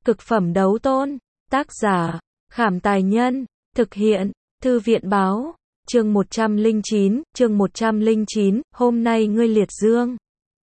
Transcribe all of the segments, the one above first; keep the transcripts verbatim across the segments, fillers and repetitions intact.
Cực phẩm đấu tôn. Tác giả, Khảm Tài Nhân. Thực hiện, Thư viện Báo. Chương một trăm lẻ chín, chương một trăm lẻ chín, hôm nay ngươi liệt dương.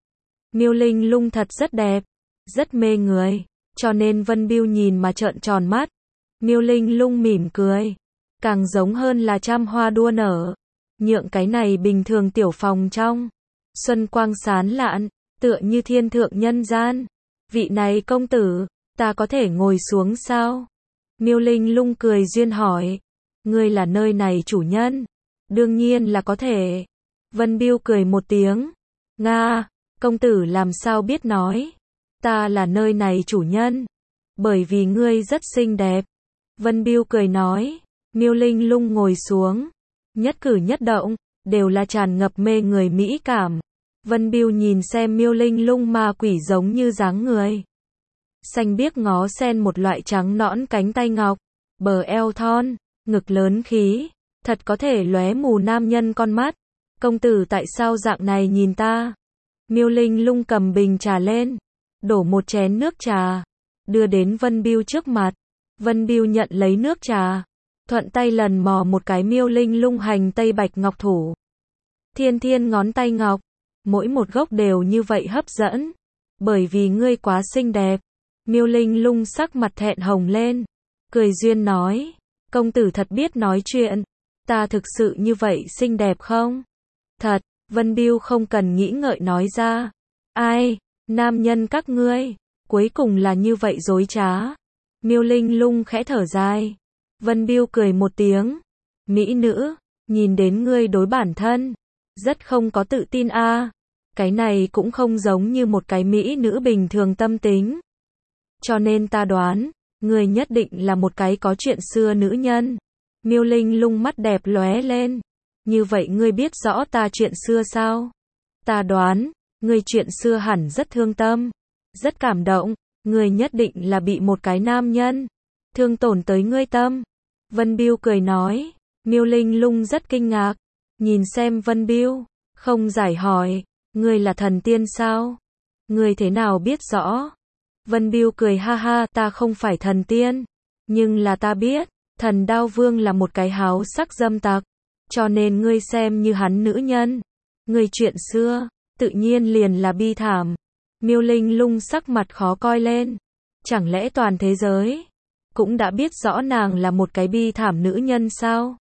Miêu Linh Lung thật rất đẹp, rất mê người, cho nên Vân Bưu nhìn mà trợn tròn mắt. Miêu Linh Lung mỉm cười, càng giống hơn là trăm hoa đua nở, nhượng cái này bình thường tiểu phòng trong xuân quang sán lạn, tựa như thiên thượng nhân gian. Vị này công tử, ta có thể ngồi xuống sao? Miêu Linh Lung cười duyên hỏi. Ngươi là nơi này chủ nhân? Đương nhiên là có thể. Vân Bưu cười một tiếng. Nga, công tử làm sao biết nói? Ta là nơi này chủ nhân. Bởi vì ngươi rất xinh đẹp. Vân Bưu cười nói. Miêu Linh Lung ngồi xuống. Nhất cử nhất động, đều là tràn ngập mê người mỹ cảm. Vân Bưu nhìn xem Miêu Linh Lung ma quỷ giống như dáng người. Xanh biếc ngó sen một loại trắng nõn cánh tay ngọc, bờ eo thon, ngực lớn khí, thật có thể lóe mù nam nhân con mắt. Công tử tại sao dạng này nhìn ta? Miêu Linh Lung cầm bình trà lên, đổ một chén nước trà, đưa đến Vân Bưu trước mặt. Vân Bưu nhận lấy nước trà, thuận tay lần mò một cái Miêu Linh Lung hành tây bạch ngọc thủ. Thiên thiên ngón tay ngọc, mỗi một gốc đều như vậy hấp dẫn. Bởi vì ngươi quá xinh đẹp. Miêu Linh Lung sắc mặt thẹn hồng lên, cười duyên nói, công tử thật biết nói chuyện, ta thực sự như vậy xinh đẹp không? Thật. Vân Bưu không cần nghĩ ngợi nói ra. Ai, nam nhân các ngươi, cuối cùng là như vậy dối trá. Miêu Linh Lung khẽ thở dài. Vân Bưu cười một tiếng. Mỹ nữ, nhìn đến ngươi đối bản thân, rất không có tự tin a. À. Cái này cũng không giống như một cái mỹ nữ bình thường tâm tính. Cho nên ta đoán, ngươi nhất định là một cái có chuyện xưa nữ nhân. Miêu Linh Lung mắt đẹp lóe lên. Như vậy ngươi biết rõ ta chuyện xưa sao? Ta đoán, ngươi chuyện xưa hẳn rất thương tâm, rất cảm động, ngươi nhất định là bị một cái nam nhân thương tổn tới ngươi tâm. Vân Bưu cười nói. Miêu Linh Lung rất kinh ngạc, nhìn xem Vân Bưu, không giải hỏi, ngươi là thần tiên sao? Ngươi thế nào biết rõ? Vân Bưu cười ha ha, ta không phải thần tiên, nhưng là ta biết, Thần Đao Vương là một cái háo sắc dâm tặc, cho nên ngươi xem như hắn nữ nhân. Ngươi chuyện xưa, tự nhiên liền là bi thảm. Miêu Linh Lung sắc mặt khó coi lên. Chẳng lẽ toàn thế giới cũng đã biết rõ nàng là một cái bi thảm nữ nhân sao?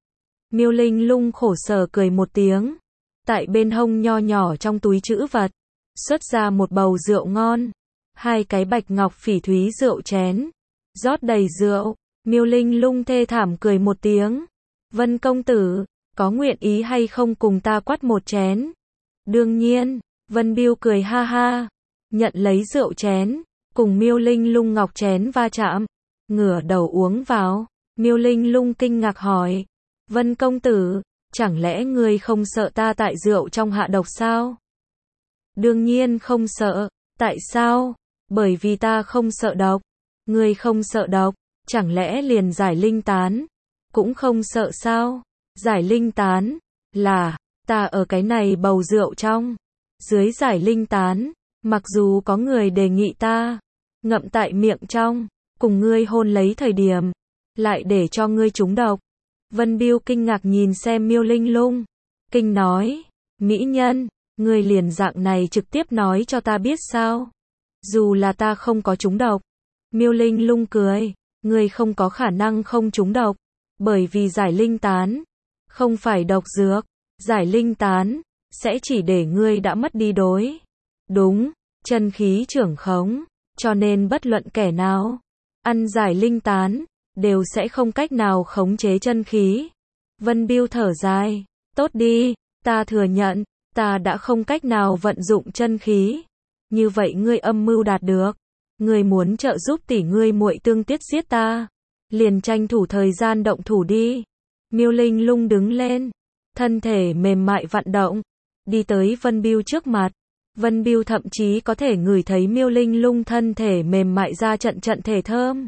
Miêu Linh Lung khổ sở cười một tiếng. Tại bên hông nho nhỏ trong túi trữ vật, xuất ra một bầu rượu ngon. Hai cái bạch ngọc phỉ thúy rượu chén, rót đầy rượu. Miêu Linh Lung thê thảm cười một tiếng. Vân công tử, có nguyện ý hay không cùng ta quát một chén? Đương nhiên. Vân Bưu cười ha ha, nhận lấy rượu chén, cùng Miêu Linh Lung ngọc chén va chạm, ngửa đầu uống vào. Miêu Linh Lung kinh ngạc hỏi, Vân công tử, chẳng lẽ ngươi không sợ ta tại rượu trong hạ độc sao? Đương nhiên không sợ. Tại sao? Bởi vì ta không sợ độc. Ngươi không sợ độc, chẳng lẽ liền giải linh tán cũng không sợ sao? Giải linh tán là ta ở cái này bầu rượu trong, dưới giải linh tán, mặc dù có người đề nghị ta ngậm tại miệng trong, cùng ngươi hôn lấy thời điểm, lại để cho ngươi trúng độc. Vân Bưu kinh ngạc nhìn xem Miêu Linh Lung, kinh nói, mỹ nhân, ngươi liền dạng này trực tiếp nói cho ta biết sao? Dù là ta không có trúng độc. Miêu Linh Lung cười, ngươi không có khả năng không trúng độc, bởi vì giải linh tán không phải độc dược, giải linh tán sẽ chỉ để ngươi đã mất đi đối đúng chân khí trưởng khống, cho nên bất luận kẻ nào ăn giải linh tán đều sẽ không cách nào khống chế chân khí. Vân Bưu thở dài, tốt đi, ta thừa nhận, ta đã không cách nào vận dụng chân khí. Như vậy ngươi âm mưu đạt được, ngươi muốn trợ giúp tỷ ngươi muội tương tiết giết ta, liền tranh thủ thời gian động thủ đi. Miêu Linh Lung đứng lên, thân thể mềm mại vặn động, đi tới Vân Bưu trước mặt. Vân Bưu thậm chí có thể ngửi thấy Miêu Linh Lung thân thể mềm mại ra trận trận thể thơm.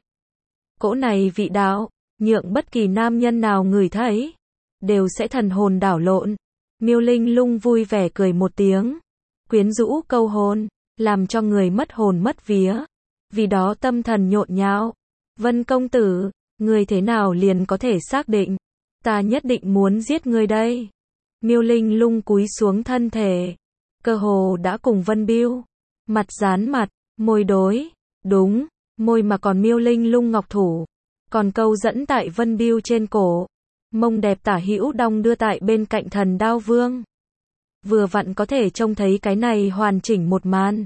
Cỗ này vị đạo, nhượng bất kỳ nam nhân nào ngửi thấy, đều sẽ thần hồn đảo lộn. Miêu Linh Lung vui vẻ cười một tiếng, quyến rũ câu hồn, làm cho người mất hồn mất vía. vì đó tâm thần nhộn nhạo. Vân công tử, người thế nào liền có thể xác định? Ta nhất định muốn giết ngươi đây. Miêu Linh Lung cúi xuống thân thể, cơ hồ đã cùng Vân Biêu mặt dán mặt, môi đối, đúng, môi mà còn Miêu Linh Lung ngọc thủ, còn câu dẫn tại Vân Biêu trên cổ, mông đẹp tả hữu đong đưa tại bên cạnh Thần Đao Vương. Vừa vặn có thể trông thấy cái này hoàn chỉnh một màn.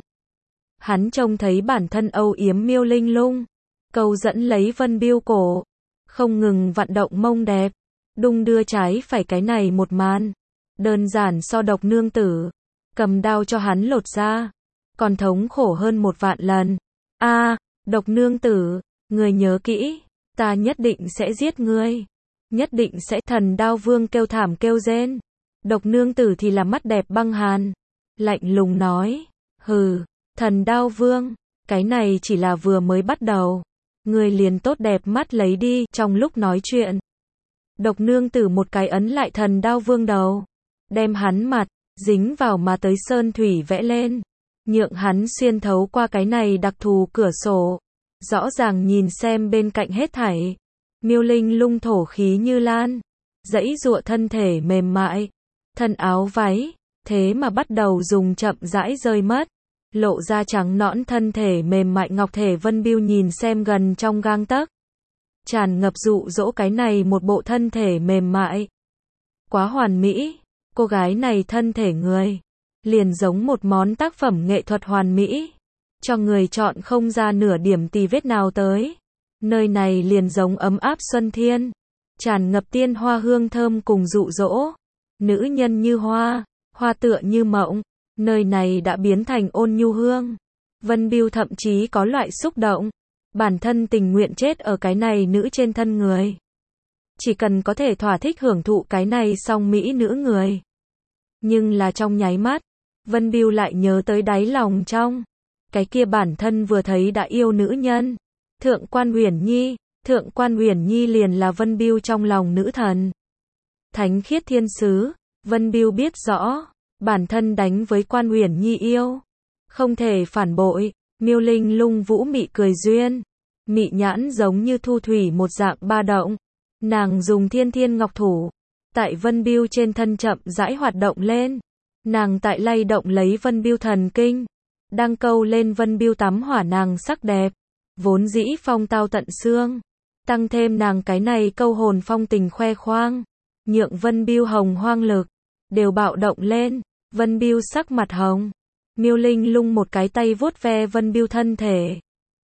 Hắn trông thấy bản thân âu yếm Miêu Linh Lung, câu dẫn lấy Vân Biêu cổ, không ngừng vận động mông đẹp, đung đưa trái phải cái này một màn. Đơn giản so Độc nương tử, cầm đao cho hắn lột ra, còn thống khổ hơn một vạn lần. A, à, Độc nương tử, người nhớ kỹ, ta nhất định sẽ giết ngươi. Nhất định sẽ. Thần Đao Vương kêu thảm kêu rên. Độc nương tử thì là mắt đẹp băng hàn, lạnh lùng nói, hừ, Thần Đao Vương, cái này chỉ là vừa mới bắt đầu. Ngươi liền tốt đẹp mắt lấy đi. Trong lúc nói chuyện, Độc nương tử một cái ấn lại Thần Đao Vương đầu, đem hắn mặt dính vào mà tới sơn thủy vẽ lên, nhượng hắn xuyên thấu qua cái này đặc thù cửa sổ, rõ ràng nhìn xem bên cạnh hết thảy. Miêu Linh Lung thổ khí như lan, giãy giụa thân thể mềm mại, thân áo váy, thế mà bắt đầu dùng chậm rãi rơi mất, lộ ra trắng nõn thân thể mềm mại ngọc thể. Vân Biêu nhìn xem gần trong gang tấc, tràn ngập dụ dỗ cái này một bộ thân thể mềm mại. Quá hoàn mỹ, cô gái này thân thể người, liền giống một món tác phẩm nghệ thuật hoàn mỹ, cho người chọn không ra nửa điểm tì vết nào tới. Nơi này liền giống ấm áp xuân thiên, tràn ngập tiên hoa hương thơm cùng dụ dỗ. Nữ nhân như hoa, hoa tựa như mộng, nơi này đã biến thành ôn nhu hương. Vân Biêu thậm chí có loại xúc động, bản thân tình nguyện chết ở cái này nữ trên thân người. Chỉ cần có thể thỏa thích hưởng thụ cái này song mỹ nữ người. Nhưng là trong nháy mắt, Vân Biêu lại nhớ tới đáy lòng trong, cái kia bản thân vừa thấy đã yêu nữ nhân. Thượng quan Uyển Nhi, Thượng quan Uyển Nhi liền là Vân Biêu trong lòng nữ thần. Thánh khiết thiên sứ, Vân Biêu biết rõ, bản thân đánh với quan Uyển Nhi yêu, không thể phản bội. Miêu Linh Lung vũ mị cười duyên, mị nhãn giống như thu thủy một dạng ba động. Nàng dùng thiên thiên ngọc thủ, tại Vân Biêu trên thân chậm rãi hoạt động lên. Nàng tại lay động lấy Vân Biêu thần kinh, đang câu lên Vân Biêu tắm hỏa nàng sắc đẹp, vốn dĩ phong tao tận xương, tăng thêm nàng cái này câu hồn phong tình khoe khoang, nhượng Vân Biêu hồng hoang lực đều bạo động lên. Vân Biêu sắc mặt hồng, Miêu Linh Lung một cái tay vuốt ve Vân Biêu thân thể,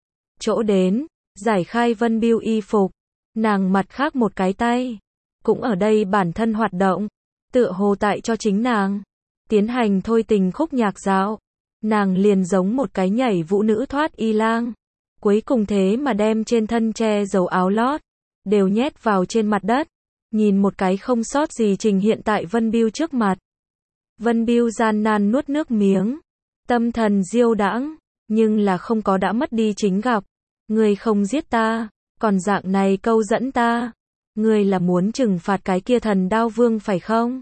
chỗ đến giải khai Vân Biêu y phục, nàng mặt khác một cái tay cũng ở đây bản thân hoạt động, tựa hồ tại cho chính nàng tiến hành thôi tình khúc nhạc dạo. Nàng liền giống một cái nhảy vũ nữ thoát y lang, cuối cùng thế mà đem trên thân che dầu áo lót đều nhét vào trên mặt đất, nhìn một cái không sót gì trình hiện tại Vân Biêu trước mặt. Vân Biêu gian nan nuốt nước miếng, tâm thần diêu đãng, nhưng là không có đã mất đi chính gặp. Ngươi không giết ta, còn dạng này câu dẫn ta, ngươi là muốn trừng phạt cái kia Thần Đao Vương phải không?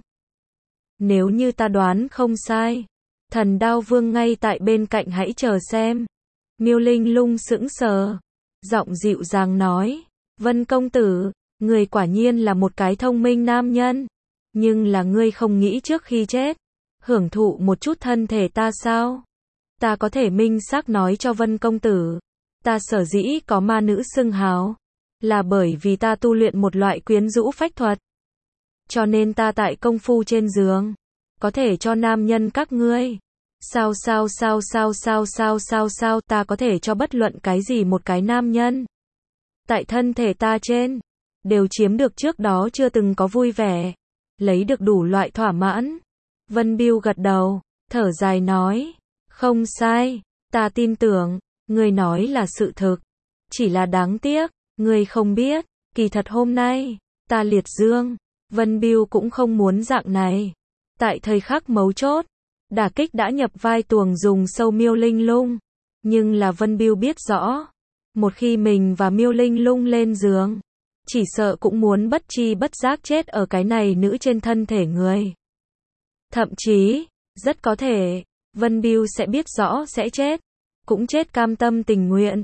Nếu như ta đoán không sai, Thần Đao Vương ngay tại bên cạnh, hãy chờ xem. Miêu Linh Lung sững sờ, giọng dịu dàng nói, Vân công tử, người quả nhiên là một cái thông minh nam nhân, nhưng là ngươi không nghĩ trước khi chết hưởng thụ một chút thân thể ta sao? Ta có thể minh xác nói cho Vân công tử, ta sở dĩ có ma nữ xưng hào, là bởi vì ta tu luyện một loại quyến rũ phách thuật. Cho nên ta tại công phu trên giường, có thể cho nam nhân các ngươi. Sao sao sao sao sao sao sao sao ta có thể cho bất luận cái gì một cái nam nhân. Tại thân thể ta trên, đều chiếm được trước đó chưa từng có vui vẻ, lấy được đủ loại thỏa mãn. Vân Biêu gật đầu, thở dài nói, không sai, ta tin tưởng, ngươi nói là sự thực. Chỉ là đáng tiếc, ngươi không biết, kỳ thật hôm nay, ta liệt dương. Vân Biêu cũng không muốn dạng này. Tại thời khắc mấu chốt, đả kích đã nhập vai tuồng dùng sâu Miêu Linh Lung. Nhưng là Vân Biêu biết rõ, một khi mình và Miêu Linh Lung lên giường, chỉ sợ cũng muốn bất chi bất giác chết ở cái này nữ trên thân thể người. Thậm chí, rất có thể, Vân Biêu sẽ biết rõ sẽ chết, cũng chết cam tâm tình nguyện.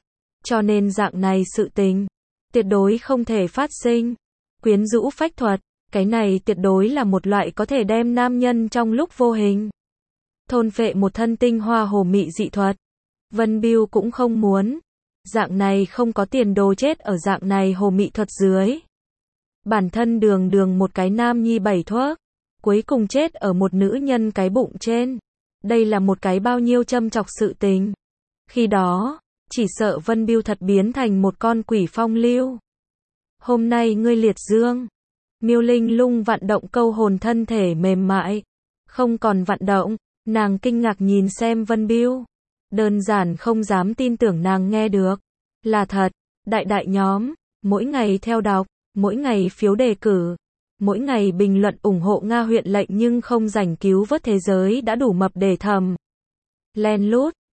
Cho nên dạng này sự tình, tuyệt đối không thể phát sinh. Quyến rũ phách thuật, cái này tuyệt đối là một loại có thể đem nam nhân trong lúc vô hình thôn phệ một thân tinh hoa hồ mị dị thuật. Vân Biêu cũng không muốn. Dạng này không có tiền đồ chết ở dạng này hồ mị thuật dưới. Bản thân đường đường một cái nam nhi bảy thuốc, cuối cùng chết ở một nữ nhân cái bụng trên. Đây là một cái bao nhiêu châm chọc sự tình. Khi đó, chỉ sợ Vân Biêu thật biến thành một con quỷ phong lưu. Hôm nay ngươi liệt dương. Miêu Linh Lung vận động câu hồn thân thể mềm mại. Không còn vận động, nàng kinh ngạc nhìn xem Vân Biêu. Đơn giản không dám tin tưởng nàng nghe được. Là thật, đại đại nhóm, mỗi ngày theo đọc, mỗi ngày phiếu đề cử, mỗi ngày bình luận ủng hộ Nga huyện lệnh nhưng không giành cứu vớt thế giới đã đủ mập để thầm. Len lút,